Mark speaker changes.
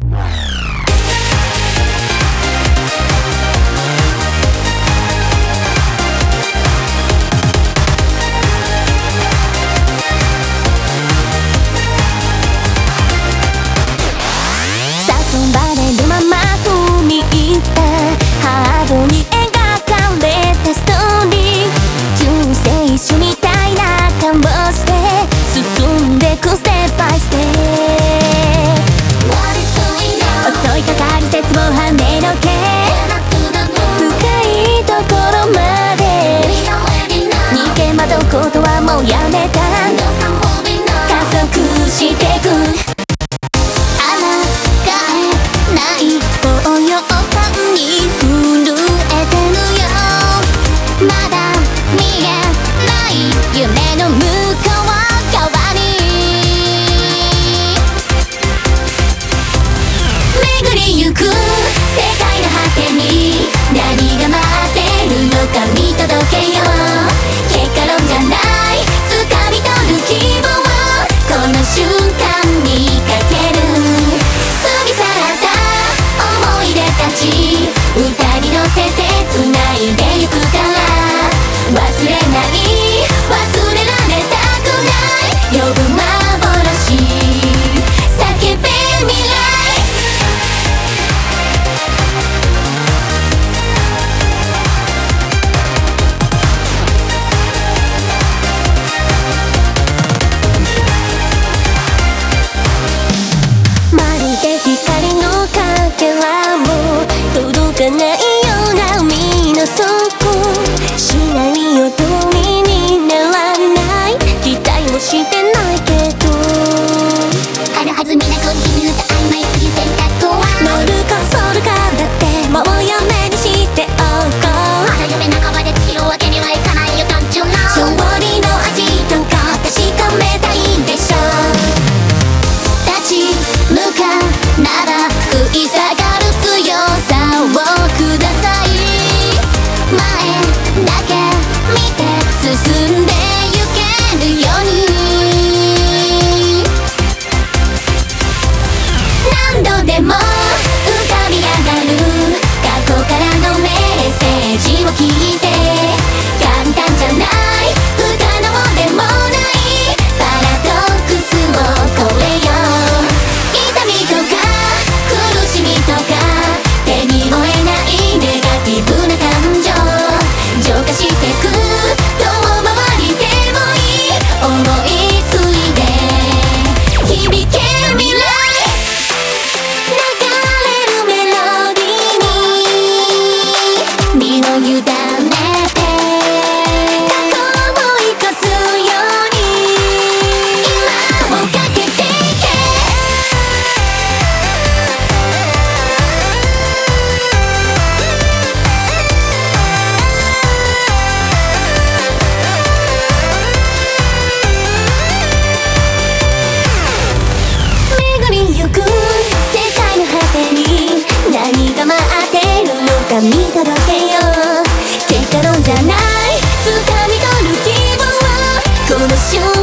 Speaker 1: ハードに描かれたストーリー、救世主みたいな顔して進んでくステップバイステップ、襲いかかる絶望跳ねのけ深いところまで逃げ惑うことはもうやめた、加速してく夢の向こう側に巡りゆく世界の果てに何が待ってるのか見届けよう、結果論じゃない掴み取る希望をこの瞬間にかける、過ぎ去った思い出たち歌に乗せて繋いでゆくから忘れない忘れられたくない呼ぶ幻叫べ未来、まるで光のかけらも届かないような海の底、シナリオ通りにならない期待もしてないけど、あるはずみなく君と曖昧すぎ選択は乗るかそるかだってもうやめにしておこう、まだ夢半ばで尽きるわけにはいかないよ Don't you know、 勝利の味とか確かめたいんでしょ、立ち向かうなら食い下がる強さをください、前だけ見て進んでゆけるように、何度でも浮かび上がる過去からのメッセージを聞いて、簡単じゃない不可能でもないパラドックスを超えよう、痛みとか苦しみとか手に負えないネガティブな感情浄化してく、遠回りでもいい思いついて響け未来、流れるメロディーに身を委ねて過去を生かすように今をかけていけ、巡りゆく世界の果てに何が待ってるのか見届けよう、結果論じゃない掴み取る希望をこの瞬間